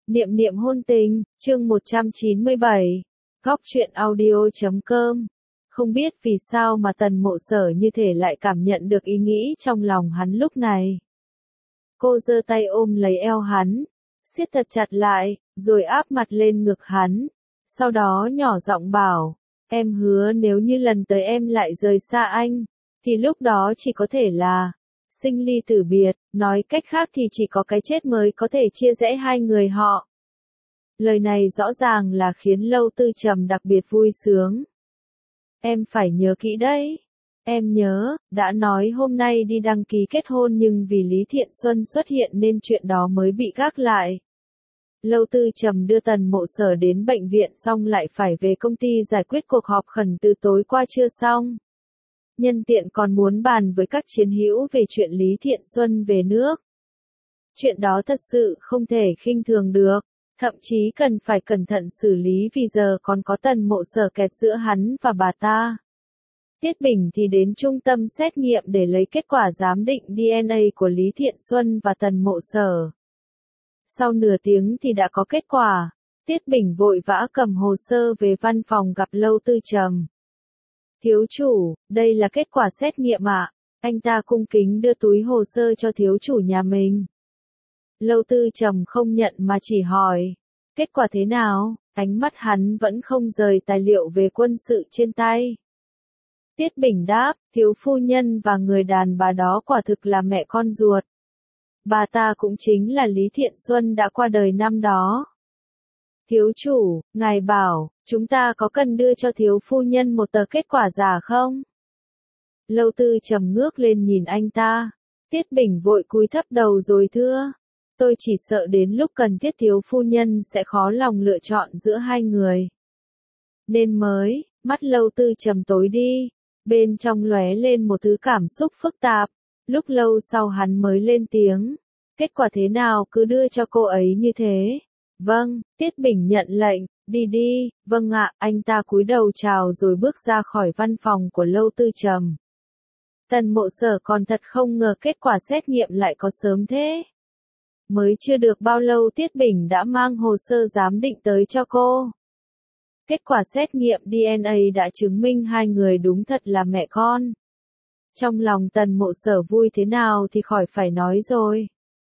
Niệm niệm hôn tình, chương 197. Góc truyện audio.com. Không biết vì sao mà Tần Mộ Sở như thể lại cảm nhận được ý nghĩ trong lòng hắn lúc này. Cô giơ tay ôm lấy eo hắn, siết thật chặt lại, rồi áp mặt lên ngực hắn. Sau đó nhỏ giọng bảo, em hứa nếu như lần tới em lại rời xa anh, thì lúc đó chỉ có thể là sinh ly tử biệt, nói cách khác thì chỉ có cái chết mới có thể chia rẽ hai người họ. Lời này rõ ràng là khiến Lâu Tư Trầm đặc biệt vui sướng. Em phải nhớ kỹ đấy. Em nhớ, đã nói hôm nay đi đăng ký kết hôn nhưng vì Lý Thiện Xuân xuất hiện nên chuyện đó mới bị gác lại. Lâu Tư Trầm đưa Tần Mộ Sở đến bệnh viện xong lại phải về công ty giải quyết cuộc họp khẩn từ tối qua chưa xong. Nhân tiện còn muốn bàn với các chiến hữu về chuyện Lý Thiện Xuân về nước. Chuyện đó thật sự không thể khinh thường được, thậm chí cần phải cẩn thận xử lý vì giờ còn có Tần Mộ Sở kẹt giữa hắn và bà ta. Tiết Bình thì đến trung tâm xét nghiệm để lấy kết quả giám định DNA của Lý Thiện Xuân và Tần Mộ Sở. Sau nửa tiếng thì đã có kết quả, Tiết Bình vội vã cầm hồ sơ về văn phòng gặp Lâu Tư Trầm. Thiếu chủ, đây là kết quả xét nghiệm ạ. Anh ta cung kính đưa túi hồ sơ cho thiếu chủ nhà mình. Lâu Tư Trầm không nhận mà chỉ hỏi, kết quả thế nào? Ánh mắt hắn vẫn không rời tài liệu về quân sự trên tay. Tiết Bình đáp, thiếu phu nhân và người đàn bà đó quả thực là mẹ con ruột. Bà ta cũng chính là Lý Thiện Xuân đã qua đời năm đó. Thiếu chủ, ngài bảo, chúng ta có cần đưa cho thiếu phu nhân một tờ kết quả giả không? Lâu Tư Trầm ngước lên nhìn anh ta. Tiết Bình vội cúi thấp đầu rồi thưa. Tôi chỉ sợ đến lúc cần thiết thiếu phu nhân sẽ khó lòng lựa chọn giữa hai người. Nên mới, mắt Lâu Tư Trầm tối đi. Bên trong lóe lên một thứ cảm xúc phức tạp. Lúc lâu sau hắn mới lên tiếng. Kết quả thế nào cứ đưa cho cô ấy như thế. Vâng, Tiết Bình nhận lệnh, đi đi, vâng ạ, anh ta cúi đầu chào rồi bước ra khỏi văn phòng của Lâu Tư Trầm. Tần Mộ Sở còn thật không ngờ kết quả xét nghiệm lại có sớm thế. Mới chưa được bao lâu Tiết Bình đã mang hồ sơ giám định tới cho cô. Kết quả xét nghiệm DNA đã chứng minh hai người đúng thật là mẹ con. Trong lòng Tần Mộ Sở vui thế nào thì khỏi phải nói rồi.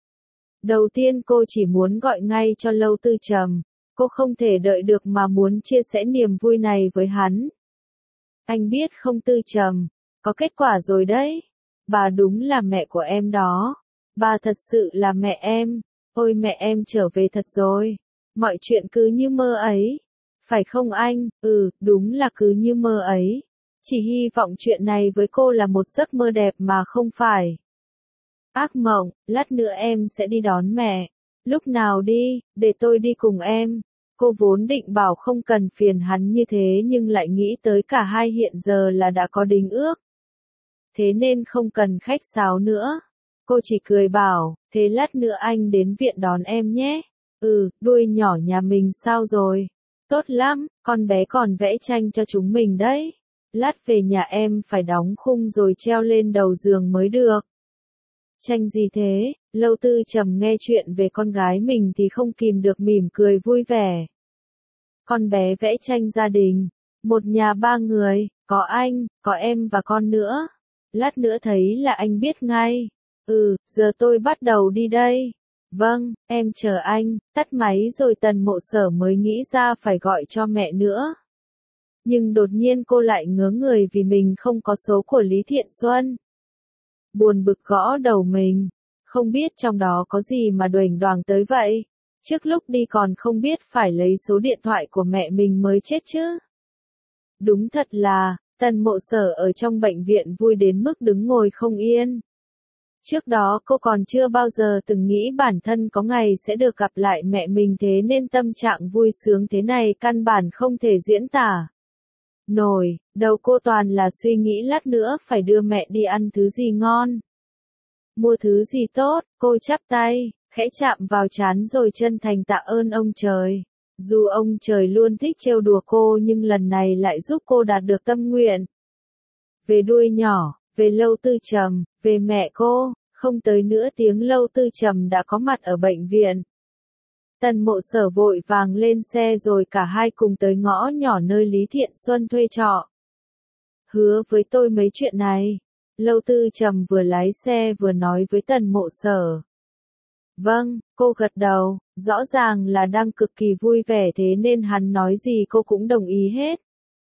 Đầu tiên cô chỉ muốn gọi ngay cho Lâu Tư Trầm, cô không thể đợi được mà muốn chia sẻ niềm vui này với hắn. Anh biết không Tư Trầm, có kết quả rồi đấy. Bà đúng là mẹ của em đó. Bà thật sự là mẹ em. Ôi mẹ em trở về thật rồi. Mọi chuyện cứ như mơ ấy. Phải không anh? Đúng là cứ như mơ ấy. Chỉ hy vọng chuyện này với cô là một giấc mơ đẹp mà không phải ác mộng. Lát nữa em sẽ đi đón mẹ. Lúc nào đi, để tôi đi cùng em. Cô vốn định bảo không cần phiền hắn như thế nhưng lại nghĩ tới cả hai hiện giờ là đã có đính ước. Thế nên không cần khách sáo nữa. Cô chỉ cười bảo, thế lát nữa anh đến viện đón em nhé. Đuôi nhỏ nhà mình sao rồi? Tốt lắm, con bé còn vẽ tranh cho chúng mình đấy. Lát về nhà em phải đóng khung rồi treo lên đầu giường mới được. Tranh gì thế? Lâu Tư Trầm nghe chuyện về con gái mình thì không kìm được mỉm cười vui vẻ. Con bé vẽ tranh gia đình. Một nhà ba người, có anh, có em và con nữa. Lát nữa thấy là anh biết ngay. Giờ tôi bắt đầu đi đây. Vâng, em chờ anh. Tắt máy rồi Tần Mộ Sở mới nghĩ ra phải gọi cho mẹ nữa. Nhưng đột nhiên cô lại ngớ người vì mình không có số của Lý Thiện Xuân. Buồn bực gõ đầu mình. Không biết trong đó có gì mà đuểnh đoàng tới vậy. Trước lúc đi còn không biết phải lấy số điện thoại của mẹ mình mới chết chứ. Đúng thật là, Tần Mộ Sở ở trong bệnh viện vui đến mức đứng ngồi không yên. Trước đó cô còn chưa bao giờ từng nghĩ bản thân có ngày sẽ được gặp lại mẹ mình thế nên tâm trạng vui sướng thế này căn bản không thể diễn tả. Nổi, đầu cô toàn là suy nghĩ lát nữa phải đưa mẹ đi ăn thứ gì ngon. Mua thứ gì tốt, cô chắp tay, khẽ chạm vào trán rồi chân thành tạ ơn ông trời. Dù ông trời luôn thích trêu đùa cô nhưng lần này lại giúp cô đạt được tâm nguyện. Về đuôi nhỏ, về Lâu Tư Trầm, về mẹ cô, không tới nửa tiếng Lâu Tư Trầm đã có mặt ở bệnh viện. Tần Mộ Sở vội vàng lên xe rồi cả hai cùng tới ngõ nhỏ nơi Lý Thiện Xuân thuê trọ. Hứa với tôi mấy chuyện này. Lâu Tư Trầm vừa lái xe vừa nói với Tần Mộ Sở. Vâng, cô gật đầu, rõ ràng là đang cực kỳ vui vẻ thế nên hắn nói gì cô cũng đồng ý hết.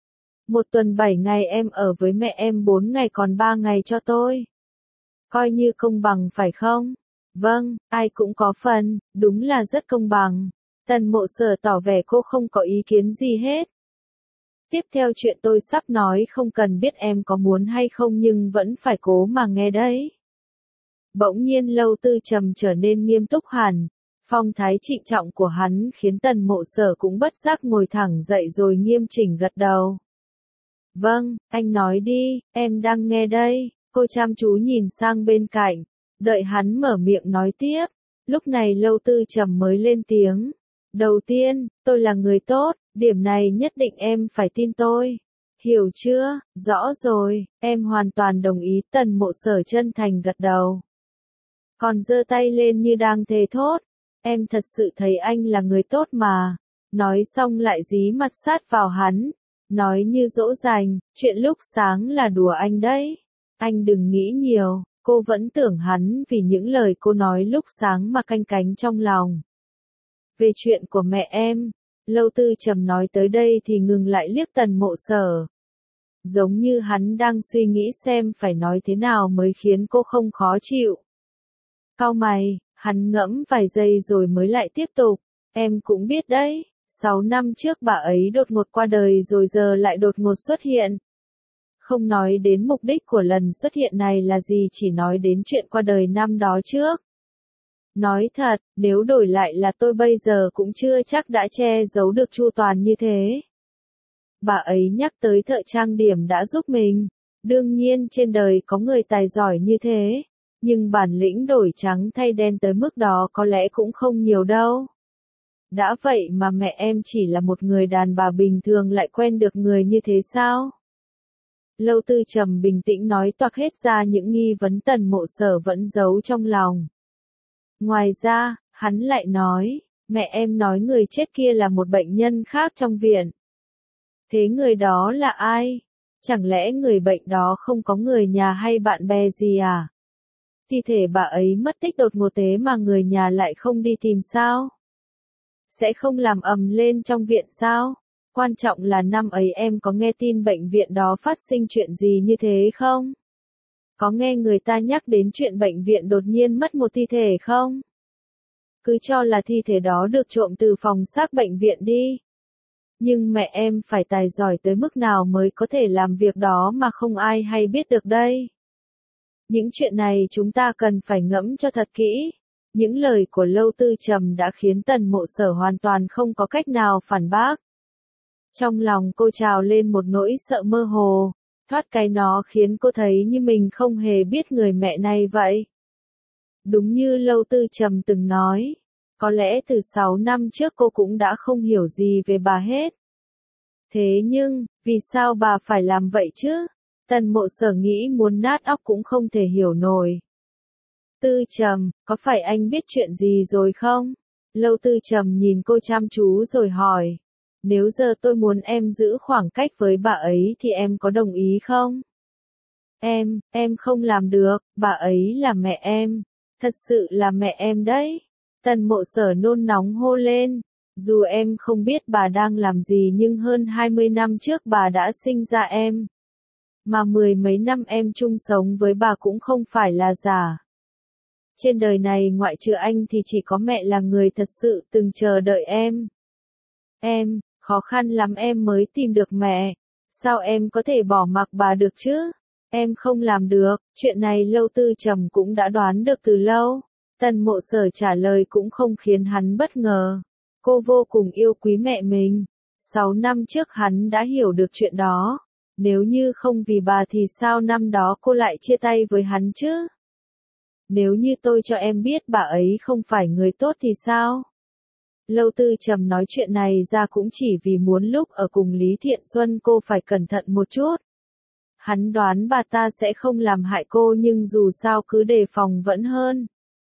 1 tuần 7 ngày em ở với mẹ em 4 ngày còn 3 ngày cho tôi. Coi như công bằng phải không? Vâng, ai cũng có phần, đúng là rất công bằng. Tần Mộ Sở tỏ vẻ cô không có ý kiến gì hết. Tiếp theo chuyện tôi sắp nói không cần biết em có muốn hay không nhưng vẫn phải cố mà nghe đấy. Bỗng nhiên Lâu Tư Trầm trở nên nghiêm túc hẳn. Phong thái trịnh trọng của hắn khiến Tần Mộ Sở cũng bất giác ngồi thẳng dậy rồi nghiêm chỉnh gật đầu. Vâng, anh nói đi, em đang nghe đây. Cô chăm chú nhìn sang bên cạnh, đợi hắn mở miệng nói tiếp. Lúc này Lâu Tư Trầm mới lên tiếng. Đầu tiên, tôi là người tốt, điểm này nhất định em phải tin tôi. Hiểu chưa? Rõ rồi, em hoàn toàn đồng ý. Tần Mộ Sở chân thành gật đầu. Còn giơ tay lên như đang thề thốt. Em thật sự thấy anh là người tốt mà. Nói xong lại dí mặt sát vào hắn. Nói như dỗ dành, chuyện lúc sáng là đùa anh đấy. Anh đừng nghĩ nhiều, cô vẫn tưởng hắn vì những lời cô nói lúc sáng mà canh cánh trong lòng. Về chuyện của mẹ em, Lâu Tư Trầm nói tới đây thì ngừng lại liếc Tần Mộ Sở. Giống như hắn đang suy nghĩ xem phải nói thế nào mới khiến cô không khó chịu. Cau mày, hắn ngẫm vài giây rồi mới lại tiếp tục. Em cũng biết đấy, 6 năm trước bà ấy đột ngột qua đời rồi giờ lại đột ngột xuất hiện. Không nói đến mục đích của lần xuất hiện này là gì, chỉ nói đến chuyện qua đời năm đó trước. Nói thật, nếu đổi lại là tôi bây giờ cũng chưa chắc đã che giấu được chu toàn như thế. Bà ấy nhắc tới thợ trang điểm đã giúp mình. Đương nhiên trên đời có người tài giỏi như thế. Nhưng bản lĩnh đổi trắng thay đen tới mức đó có lẽ cũng không nhiều đâu. Đã vậy mà mẹ em chỉ là một người đàn bà bình thường lại quen được người như thế sao? Lâu Tư Trầm bình tĩnh nói toạc hết ra những nghi vấn Tần Mộ Sở vẫn giấu trong lòng. Ngoài ra, hắn lại nói, mẹ em nói người chết kia là một bệnh nhân khác trong viện. Thế người đó là ai? Chẳng lẽ người bệnh đó không có người nhà hay bạn bè gì à? Thi thể bà ấy mất tích đột ngột thế mà người nhà lại không đi tìm sao? Sẽ không làm ầm lên trong viện sao? Quan trọng là năm ấy em có nghe tin bệnh viện đó phát sinh chuyện gì như thế không? Có nghe người ta nhắc đến chuyện bệnh viện đột nhiên mất một thi thể không? Cứ cho là thi thể đó được trộm từ phòng xác bệnh viện đi. Nhưng mẹ em phải tài giỏi tới mức nào mới có thể làm việc đó mà không ai hay biết được đây? Những chuyện này chúng ta cần phải ngẫm cho thật kỹ. Những lời của Lâu Tư Trầm đã khiến Tần Mộ Sở hoàn toàn không có cách nào phản bác. Trong lòng cô trào lên một nỗi sợ mơ hồ, thoát cái nó khiến cô thấy như mình không hề biết người mẹ này vậy. Đúng như Lâu Tư Trầm từng nói, có lẽ từ 6 năm trước cô cũng đã không hiểu gì về bà hết. Thế nhưng, vì sao bà phải làm vậy chứ? Tần Mộ Sở nghĩ muốn nát óc cũng không thể hiểu nổi. Tư Trầm, có phải anh biết chuyện gì rồi không? Lâu Tư Trầm nhìn cô chăm chú rồi hỏi. Nếu giờ tôi muốn em giữ khoảng cách với bà ấy thì em có đồng ý không? Em không làm được, bà ấy là mẹ em. Thật sự là mẹ em đấy. Tần Mộ Sở nôn nóng hô lên. Dù em không biết bà đang làm gì nhưng hơn 20 năm trước bà đã sinh ra em. Mà 10 mấy năm em chung sống với bà cũng không phải là giả. Trên đời này ngoại trừ anh thì chỉ có mẹ là người thật sự từng chờ đợi em. Khó khăn lắm em mới tìm được mẹ. Sao em có thể bỏ mặc bà được chứ? Em không làm được, chuyện này Lâu Tư Trầm cũng đã đoán được từ lâu. Tần Mộ Sở trả lời cũng không khiến hắn bất ngờ. Cô vô cùng yêu quý mẹ mình. 6 năm trước hắn đã hiểu được chuyện đó. Nếu như không vì bà thì sao năm đó cô lại chia tay với hắn chứ? Nếu như tôi cho em biết bà ấy không phải người tốt thì sao? Lâu Tư Trầm nói chuyện này ra cũng chỉ vì muốn lúc ở cùng Lý Thiện Xuân cô phải cẩn thận một chút. Hắn đoán bà ta sẽ không làm hại cô nhưng dù sao cứ đề phòng vẫn hơn.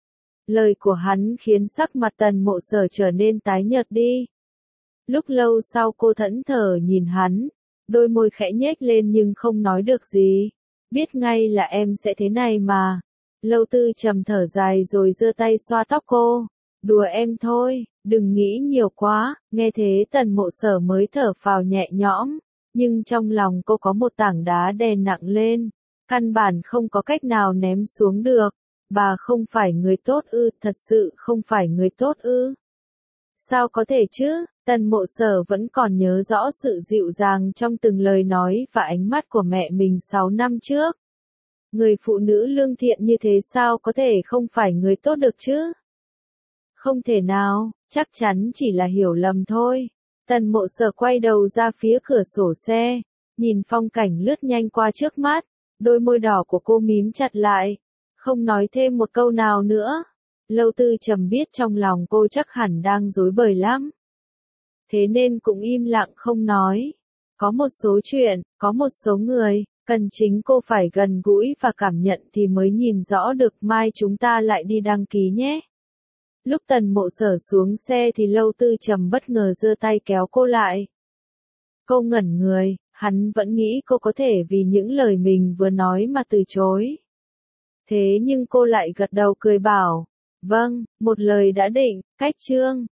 Lời của hắn khiến sắc mặt Tần Mộ Sở trở nên tái nhợt đi. Lúc lâu sau cô thẫn thờ nhìn hắn, đôi môi khẽ nhếch lên nhưng không nói được gì. Biết ngay là em sẽ thế này mà. Lâu Tư Trầm thở dài rồi giơ tay xoa tóc cô. Đùa em thôi, đừng nghĩ nhiều quá. Nghe thế Tần Mộ Sở mới thở phào nhẹ nhõm. Nhưng trong lòng cô có một tảng đá đè nặng lên. Căn bản không có cách nào ném xuống được. Bà không phải người tốt ư, thật sự không phải người tốt ư. Sao có thể chứ, Tần Mộ Sở vẫn còn nhớ rõ sự dịu dàng trong từng lời nói và ánh mắt của mẹ mình 6 năm trước. Người phụ nữ lương thiện như thế sao có thể không phải người tốt được chứ? Không thể nào, chắc chắn chỉ là hiểu lầm thôi. Tần Mộ Sở quay đầu ra phía cửa sổ xe, nhìn phong cảnh lướt nhanh qua trước mắt, đôi môi đỏ của cô mím chặt lại, không nói thêm một câu nào nữa. Lâu Tư Trầm biết trong lòng cô chắc hẳn đang rối bời lắm. Thế nên cũng im lặng không nói. Có một số chuyện, có một số người, cần chính cô phải gần gũi và cảm nhận thì mới nhìn rõ được. Mai chúng ta lại đi đăng ký nhé. Lúc Tần Mộ Sở xuống xe thì Lâu Tư Trầm bất ngờ giơ tay kéo cô lại. Cô ngẩn người, hắn vẫn nghĩ cô có thể vì những lời mình vừa nói mà từ chối. Thế nhưng cô lại gật đầu cười bảo, vâng, một lời đã định, cách chương.